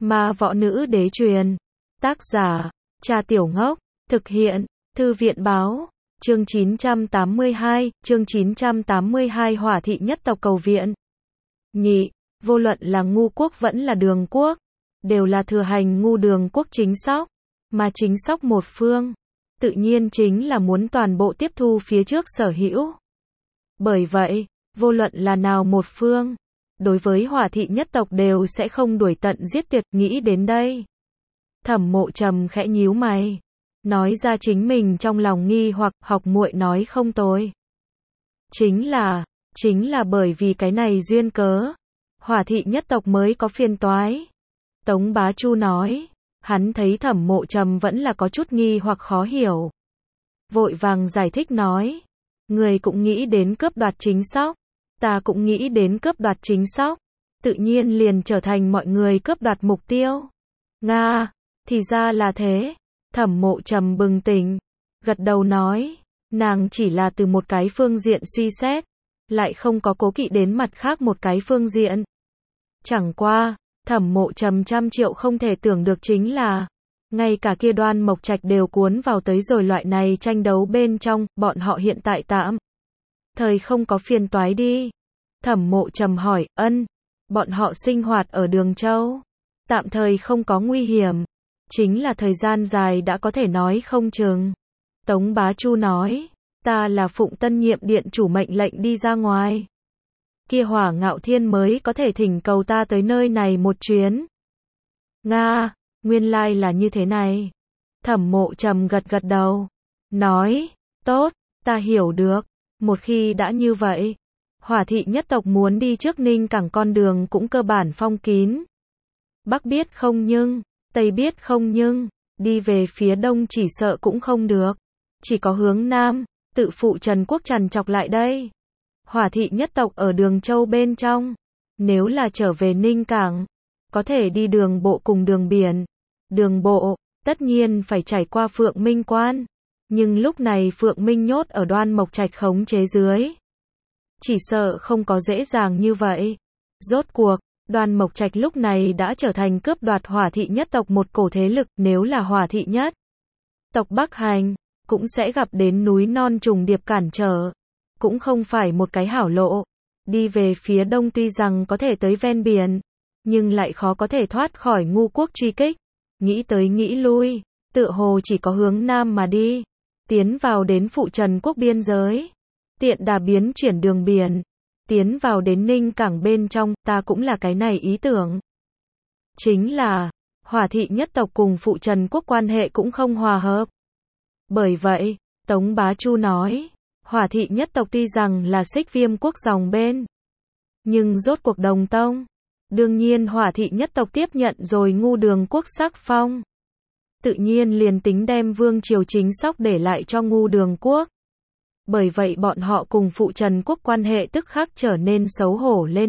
Ma Võ Nữ Đế truyền. Tác giả, Cha Tiểu Ngốc. Thực hiện, Thư viện Báo. Chương 982, Hỏa thị nhất tộc cầu viện. Nhị, vô luận là Ngu quốc vẫn là Đường quốc, đều là thừa hành Ngu Đường quốc chính sóc, mà chính sóc một phương, tự nhiên chính là muốn toàn bộ tiếp thu phía trước sở hữu. Bởi vậy, vô luận là nào một phương, đối với Hỏa thị nhất tộc đều sẽ không đuổi tận giết tuyệt. Nghĩ đến đây, Thẩm Mộ Trầm khẽ nhíu mày, nói ra chính mình trong lòng nghi hoặc. Học muội nói không tồi. Chính là bởi vì cái này duyên cớ, Hỏa thị nhất tộc mới có phiền toái. Tống Bá Chu nói, hắn thấy Thẩm Mộ Trầm vẫn là có chút nghi hoặc khó hiểu. Vội vàng giải thích nói, người cũng nghĩ đến cướp đoạt chính sóc, ta cũng nghĩ đến cướp đoạt chính sóc, tự nhiên liền trở thành mọi người cướp đoạt mục tiêu. Nga, thì ra là thế. Thẩm Mộ Trầm bừng tỉnh, gật đầu nói, nàng chỉ là từ một cái phương diện suy xét, lại không có cố kỵ đến mặt khác một cái phương diện. Chẳng qua, Thẩm Mộ Trầm trăm triệu không thể tưởng được chính là, ngay cả kia Đoan Mộc Trạch đều cuốn vào tới rồi loại này tranh đấu bên trong. Bọn họ hiện tại tạm thời không có phiền toái đi. Thẩm Mộ Trầm hỏi, bọn họ sinh hoạt ở Đường Châu, tạm thời không có nguy hiểm, chính là thời gian dài đã có thể nói không chừng. Tống Bá Chu nói, ta là phụng Tân Nhiệm điện chủ mệnh lệnh đi ra ngoài, kia Hỏa Ngạo Thiên mới có thể thỉnh cầu ta tới nơi này một chuyến. Nga, nguyên lai là như thế này. Thẩm Mộ Trầm gật gật đầu, nói, tốt, ta hiểu được. Một khi đã như vậy, Hỏa thị nhất tộc muốn đi trước Ninh Cảng con đường cũng cơ bản phong kín. Bắc biết không nhưng, Tây biết không nhưng, đi về phía đông chỉ sợ cũng không được. Chỉ có hướng nam, tự phụ Trần Quốc trằn trọc lại đây. Hỏa thị nhất tộc ở Đường Châu bên trong, nếu là trở về Ninh Cảng, có thể đi đường bộ cùng đường biển. Đường bộ, tất nhiên phải trải qua Phượng Minh Quan, nhưng lúc này Phượng Minh nhốt ở Đoan Mộc Trạch khống chế dưới, chỉ sợ không có dễ dàng như vậy. Rốt cuộc, Đoan Mộc Trạch lúc này đã trở thành cướp đoạt Hỏa thị nhất tộc một cổ thế lực. Nếu là Hỏa thị nhất tộc bắc hành, cũng sẽ gặp đến núi non trùng điệp cản trở, cũng không phải một cái hảo lộ. Đi về phía đông tuy rằng có thể tới ven biển, nhưng lại khó có thể thoát khỏi Ngu quốc truy kích. Nghĩ tới nghĩ lui, tựa hồ chỉ có hướng nam mà đi, tiến vào đến phụ Trần quốc biên giới, tiện đà biến chuyển đường biển, tiến vào đến Ninh Cảng bên trong. Ta cũng là cái này ý tưởng. Chính là, Hỏa thị nhất tộc cùng phụ Trần quốc quan hệ cũng không hòa hợp. Bởi vậy, Tống Bá Chu nói, Hỏa thị nhất tộc tuy rằng là Xích Viêm quốc dòng bên, nhưng rốt cuộc đồng tông. Đương nhiên Hỏa thị nhất tộc tiếp nhận rồi Ngu Đường quốc sắc phong, tự nhiên liền tính đem vương triều chính sóc để lại cho Ngu Đường quốc. Bởi vậy bọn họ cùng phụ Trần quốc quan hệ tức khắc trở nên xấu hổ lên.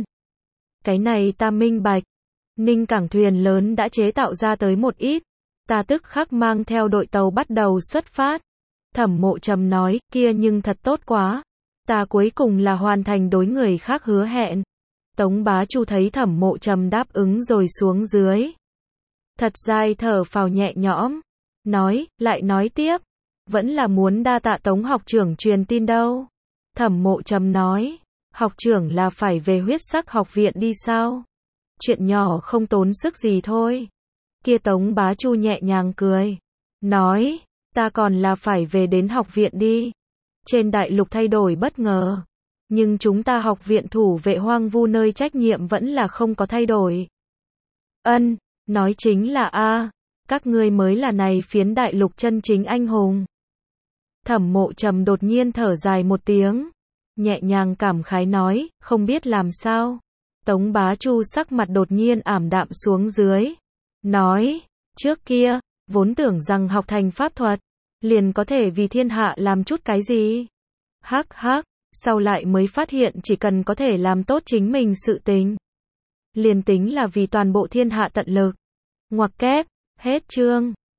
Cái này ta minh bạch. Ninh Cảng thuyền lớn đã chế tạo ra tới một ít, ta tức khắc mang theo đội tàu bắt đầu xuất phát. Thẩm Mộ Trầm nói, kia nhưng thật tốt quá, ta cuối cùng là hoàn thành đối người khác hứa hẹn. Tống Bá Chu thấy Thẩm Mộ Trầm đáp ứng rồi xuống dưới, thật dài thở phào nhẹ nhõm, nói, lại nói tiếp, vẫn là muốn đa tạ Tống học trưởng truyền tin đâu. Thẩm Mộ Trầm nói, học trưởng là phải về Huyết Sắc học viện đi sao? Chuyện nhỏ không tốn sức gì thôi. Kia Tống Bá Chu nhẹ nhàng cười, nói, ta còn là phải về đến học viện đi. Trên đại lục thay đổi bất ngờ, nhưng chúng ta học viện thủ vệ hoang vu nơi trách nhiệm vẫn là không có thay đổi. Nói chính là các ngươi mới là này phiến đại lục chân chính anh hùng. Thẩm Mộ Trầm đột nhiên thở dài một tiếng, nhẹ nhàng cảm khái nói, không biết làm sao. Tống Bá Chu sắc mặt đột nhiên ảm đạm xuống dưới, nói, trước kia, vốn tưởng rằng học thành pháp thuật, liền có thể vì thiên hạ làm chút cái gì. Hắc, sau lại mới phát hiện chỉ cần có thể làm tốt chính mình sự tình, liền tính là vì toàn bộ thiên hạ tận lực. Ngoặc kép, hết chương.